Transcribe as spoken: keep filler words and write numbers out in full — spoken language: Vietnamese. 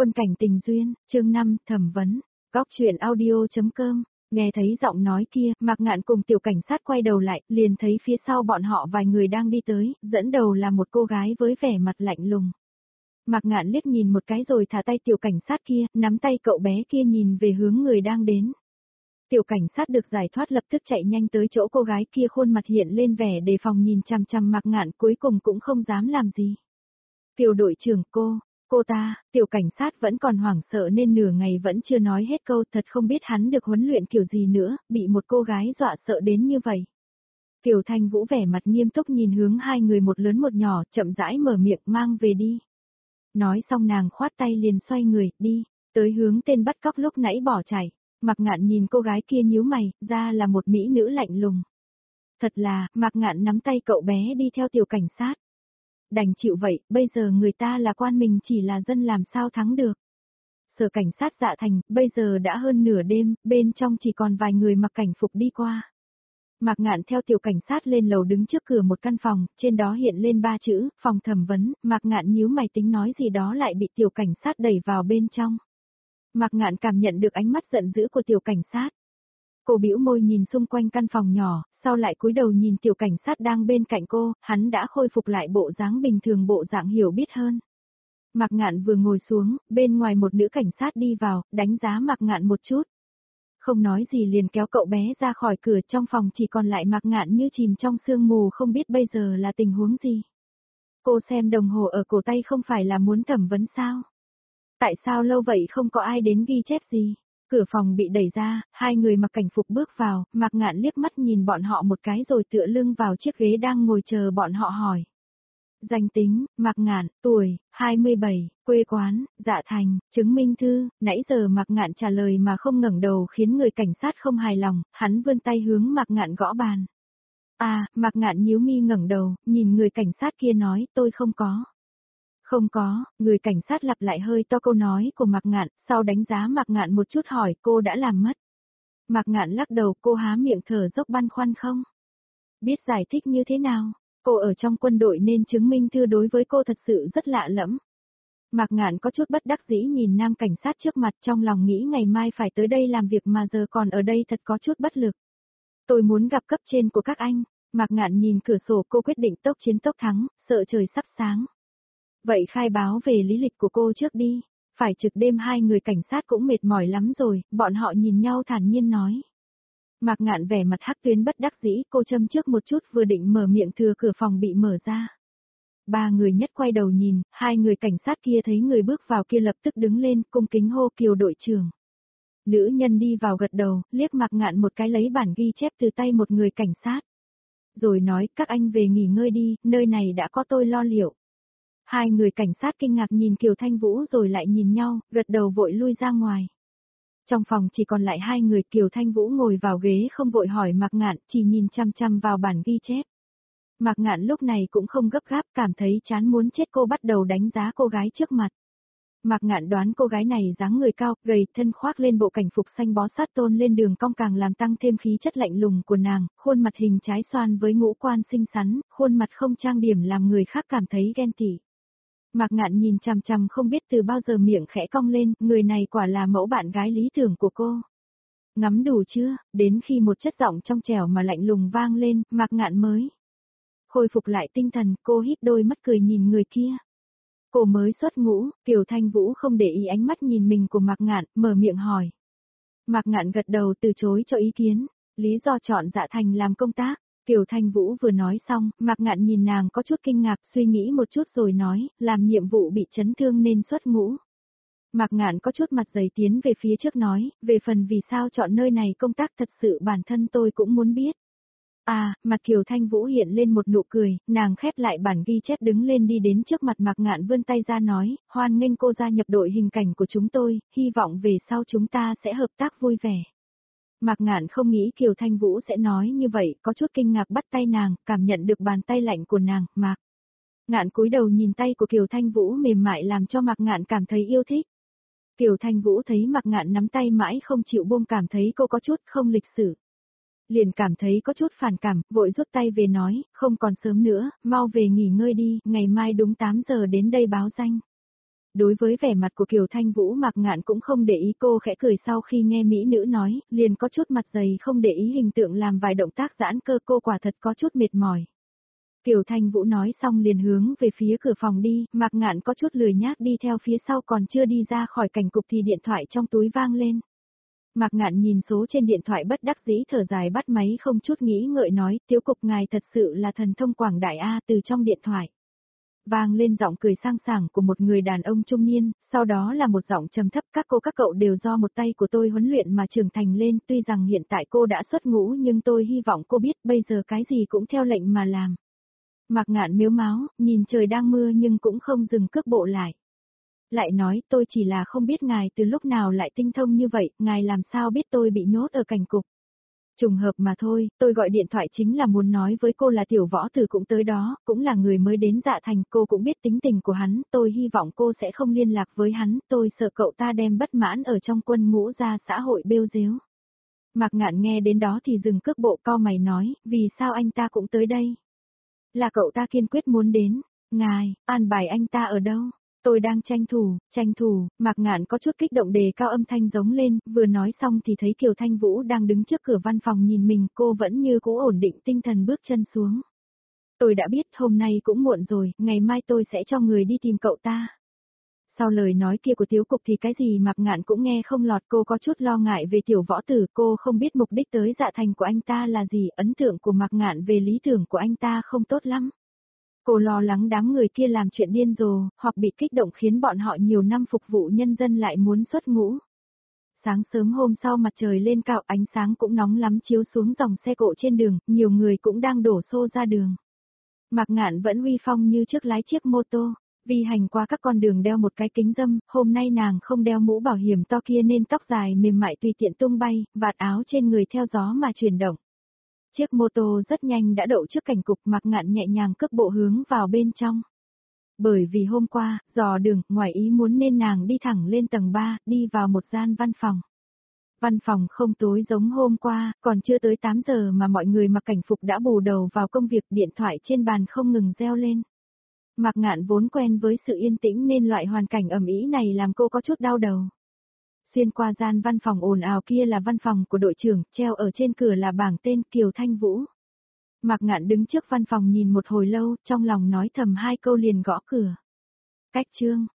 Quân cảnh tình duyên, chương năm, thẩm vấn, góc chuyện audio.com, nghe thấy giọng nói kia, Mạc Ngạn cùng tiểu cảnh sát quay đầu lại, liền thấy phía sau bọn họ vài người đang đi tới, dẫn đầu là một cô gái với vẻ mặt lạnh lùng. Mạc Ngạn liếc nhìn một cái rồi thả tay tiểu cảnh sát kia, nắm tay cậu bé kia nhìn về hướng người đang đến. Tiểu cảnh sát được giải thoát lập tức chạy nhanh tới chỗ cô gái kia, khuôn mặt hiện lên vẻ đề phòng nhìn chằm chằm Mạc Ngạn, cuối cùng cũng không dám làm gì. Tiểu đội trưởng cô, cô ta, tiểu cảnh sát vẫn còn hoảng sợ nên nửa ngày vẫn chưa nói hết câu, thật không biết hắn được huấn luyện kiểu gì nữa, bị một cô gái dọa sợ đến như vậy. Kiều Thanh Vũ vẻ mặt nghiêm túc nhìn hướng hai người một lớn một nhỏ, chậm rãi mở miệng, mang về đi. Nói xong nàng khoát tay liền xoay người, đi, tới hướng tên bắt cóc lúc nãy bỏ chạy. Mạc Ngạn nhìn cô gái kia nhíu mày, ra là một mỹ nữ lạnh lùng. Thật là, Mạc Ngạn nắm tay cậu bé đi theo tiểu cảnh sát. Đành chịu vậy, bây giờ người ta là quan, mình chỉ là dân làm sao thắng được. Sở cảnh sát Dạ Thành, bây giờ đã hơn nửa đêm, bên trong chỉ còn vài người mặc cảnh phục đi qua. Mạc Ngạn theo tiểu cảnh sát lên lầu đứng trước cửa một căn phòng, trên đó hiện lên ba chữ, phòng thẩm vấn, Mạc Ngạn nhíu mày tính nói gì đó lại bị tiểu cảnh sát đẩy vào bên trong. Mạc Ngạn cảm nhận được ánh mắt giận dữ của tiểu cảnh sát. Cô bĩu môi nhìn xung quanh căn phòng nhỏ, sau lại cúi đầu nhìn tiểu cảnh sát đang bên cạnh cô, hắn đã khôi phục lại bộ dáng bình thường, bộ dạng hiểu biết hơn. Mạc Ngạn vừa ngồi xuống, bên ngoài một nữ cảnh sát đi vào, đánh giá Mạc Ngạn một chút. Không nói gì liền kéo cậu bé ra khỏi cửa, trong phòng chỉ còn lại Mạc Ngạn như chìm trong sương mù, không biết bây giờ là tình huống gì. Cô xem đồng hồ ở cổ tay, không phải là muốn thẩm vấn sao? Tại sao lâu vậy không có ai đến ghi chép gì? Cửa phòng bị đẩy ra, hai người mặc cảnh phục bước vào, Mạc Ngạn liếc mắt nhìn bọn họ một cái rồi tựa lưng vào chiếc ghế đang ngồi chờ bọn họ hỏi. Danh tính, Mạc Ngạn, tuổi, hai mươi bảy, quê quán, Dạ Thành, chứng minh thư, nãy giờ Mạc Ngạn trả lời mà không ngẩng đầu khiến người cảnh sát không hài lòng, hắn vươn tay hướng Mạc Ngạn gõ bàn. À, Mạc Ngạn nhíu mi ngẩng đầu, nhìn người cảnh sát kia nói, tôi không có. Không có, người cảnh sát lặp lại hơi to câu nói của Mạc Ngạn, sau đánh giá Mạc Ngạn một chút hỏi cô đã làm mất. Mạc Ngạn lắc đầu, cô há miệng thở dốc băn khoăn không? Biết giải thích như thế nào? Cô ở trong quân đội nên chứng minh thư đối với cô thật sự rất lạ lẫm. Mạc Ngạn có chút bất đắc dĩ nhìn nam cảnh sát trước mặt, trong lòng nghĩ ngày mai phải tới đây làm việc mà giờ còn ở đây thật có chút bất lực. Tôi muốn gặp cấp trên của các anh. Mạc Ngạn nhìn cửa sổ, cô quyết định tốc chiến tốc thắng, sợ trời sắp sáng. Vậy khai báo về lý lịch của cô trước đi, phải trực đêm, hai người cảnh sát cũng mệt mỏi lắm rồi, bọn họ nhìn nhau thản nhiên nói. Mạc Ngạn vẻ mặt hắc tuyến bất đắc dĩ, cô châm trước một chút vừa định mở miệng thừa cửa phòng bị mở ra. Ba người nhất quay đầu nhìn, hai người cảnh sát kia thấy người bước vào kia lập tức đứng lên, cung kính hô Kiều đội trưởng. Nữ nhân đi vào gật đầu, liếc Mạc Ngạn một cái lấy bản ghi chép từ tay một người cảnh sát. Rồi nói, các anh về nghỉ ngơi đi, nơi này đã có tôi lo liệu. Hai người cảnh sát kinh ngạc nhìn Kiều Thanh Vũ rồi lại nhìn nhau, gật đầu vội lui ra ngoài. Trong phòng chỉ còn lại hai người, Kiều Thanh Vũ ngồi vào ghế không vội hỏi Mạc Ngạn, chỉ nhìn chăm chăm vào bản ghi chép. Mạc Ngạn lúc này cũng không gấp gáp, cảm thấy chán muốn chết, cô bắt đầu đánh giá cô gái trước mặt. Mạc Ngạn đoán cô gái này dáng người cao, gầy, thân khoác lên bộ cảnh phục xanh bó sát tôn lên đường cong càng làm tăng thêm khí chất lạnh lùng của nàng, khuôn mặt hình trái xoan với ngũ quan xinh xắn, khuôn mặt không trang điểm làm người khác cảm thấy ghen tị. Mạc Ngạn nhìn chằm chằm không biết từ bao giờ miệng khẽ cong lên, người này quả là mẫu bạn gái lý tưởng của cô. Ngắm đủ chưa? Đến khi một chất giọng trong trẻo mà lạnh lùng vang lên, Mạc Ngạn mới khôi phục lại tinh thần, cô híp đôi mắt cười nhìn người kia. Cô mới xuất ngũ, Kiều Thanh Vũ không để ý ánh mắt nhìn mình của Mạc Ngạn, mở miệng hỏi. Mạc Ngạn gật đầu từ chối cho ý kiến, lý do chọn Dạ Thành làm công tác. Kiều Thanh Vũ vừa nói xong, Mạc Ngạn nhìn nàng có chút kinh ngạc, suy nghĩ một chút rồi nói, làm nhiệm vụ bị chấn thương nên xuất ngũ. Mạc Ngạn có chút mặt dày tiến về phía trước nói, về phần vì sao chọn nơi này công tác thật sự bản thân tôi cũng muốn biết. À, mặt Kiều Thanh Vũ hiện lên một nụ cười, nàng khép lại bản ghi chép đứng lên đi đến trước mặt Mạc Ngạn vươn tay ra nói, hoan nghênh cô gia nhập đội hình cảnh của chúng tôi, hy vọng về sau chúng ta sẽ hợp tác vui vẻ. Mạc Ngạn không nghĩ Kiều Thanh Vũ sẽ nói như vậy, có chút kinh ngạc bắt tay nàng, cảm nhận được bàn tay lạnh của nàng, Mạc Ngạn cúi đầu nhìn tay của Kiều Thanh Vũ mềm mại làm cho Mạc Ngạn cảm thấy yêu thích. Kiều Thanh Vũ thấy Mạc Ngạn nắm tay mãi không chịu buông, cảm thấy cô có chút không lịch sự. Liền cảm thấy có chút phản cảm, vội rút tay về nói, không còn sớm nữa, mau về nghỉ ngơi đi, ngày mai đúng tám giờ đến đây báo danh. Đối với vẻ mặt của Kiều Thanh Vũ Mạc Ngạn cũng không để ý, cô khẽ cười sau khi nghe mỹ nữ nói, liền có chút mặt dày không để ý hình tượng làm vài động tác giãn cơ, cô quả thật có chút mệt mỏi. Kiều Thanh Vũ nói xong liền hướng về phía cửa phòng đi, Mạc Ngạn có chút lười nhác đi theo phía sau, còn chưa đi ra khỏi cảnh cục thì điện thoại trong túi vang lên. Mạc Ngạn nhìn số trên điện thoại bất đắc dĩ thở dài bắt máy không chút nghĩ ngợi nói, Tiếu cục ngài thật sự là thần thông quảng đại a. Từ trong điện thoại vang lên giọng cười sang sảng của một người đàn ông trung niên, sau đó là một giọng trầm thấp, các cô các cậu đều do một tay của tôi huấn luyện mà trưởng thành lên, tuy rằng hiện tại cô đã xuất ngũ nhưng tôi hy vọng cô biết bây giờ cái gì cũng theo lệnh mà làm. Mạc Ngạn mếu máo, nhìn trời đang mưa nhưng cũng không dừng cước bộ lại. Lại nói, tôi chỉ là không biết ngài từ lúc nào lại tinh thông như vậy, ngài làm sao biết tôi bị nhốt ở cảnh cục. Trùng hợp mà thôi, tôi gọi điện thoại chính là muốn nói với cô là Tiểu Võ Tử cũng tới đó, cũng là người mới đến Dạ Thành, cô cũng biết tính tình của hắn, tôi hy vọng cô sẽ không liên lạc với hắn, tôi sợ cậu ta đem bất mãn ở trong quân ngũ ra xã hội bêu dếu. Mạc Ngạn nghe đến đó thì dừng cước bộ, cau mày nói, vì sao anh ta cũng tới đây? Là cậu ta kiên quyết muốn đến, ngài, an bài anh ta ở đâu? Tôi đang tranh thủ, tranh thủ, Mạc Ngạn có chút kích động đề cao âm thanh giống lên, vừa nói xong thì thấy Kiều Thanh Vũ đang đứng trước cửa văn phòng nhìn mình, cô vẫn như cũ ổn định tinh thần bước chân xuống. Tôi đã biết hôm nay cũng muộn rồi, ngày mai tôi sẽ cho người đi tìm cậu ta. Sau lời nói kia của Tiếu Cục thì cái gì Mạc Ngạn cũng nghe không lọt, cô có chút lo ngại về Tiểu Võ Tử, cô không biết mục đích tới Dạ Thành của anh ta là gì, ấn tượng của Mạc Ngạn về lý tưởng của anh ta không tốt lắm. Cô lo lắng đám người kia làm chuyện điên rồ, hoặc bị kích động khiến bọn họ nhiều năm phục vụ nhân dân lại muốn xuất ngũ. Sáng sớm hôm sau mặt trời lên cao, ánh sáng cũng nóng lắm chiếu xuống dòng xe cộ trên đường, nhiều người cũng đang đổ xô ra đường. Mạc Ngạn vẫn uy phong như trước lái chiếc mô tô, vì hành qua các con đường đeo một cái kính râm, hôm nay nàng không đeo mũ bảo hiểm to kia nên tóc dài mềm mại tùy tiện tung bay, vạt áo trên người theo gió mà chuyển động. Chiếc mô tô rất nhanh đã đậu trước cảnh cục, Mạc Ngạn nhẹ nhàng cước bộ hướng vào bên trong. Bởi vì hôm qua, dò đường, ngoài ý muốn nên nàng đi thẳng lên tầng ba, đi vào một gian văn phòng. Văn phòng không tối giống hôm qua, còn chưa tới tám giờ mà mọi người mặc cảnh phục đã bù đầu vào công việc, điện thoại trên bàn không ngừng reo lên. Mạc Ngạn vốn quen với sự yên tĩnh nên loại hoàn cảnh ầm ĩ này làm cô có chút đau đầu. Xuyên qua gian văn phòng ồn ào kia là văn phòng của đội trưởng, treo ở trên cửa là bảng tên Kiều Thanh Vũ. Mạc Ngạn đứng trước văn phòng nhìn một hồi lâu, trong lòng nói thầm hai câu liền gõ cửa. Cách chương.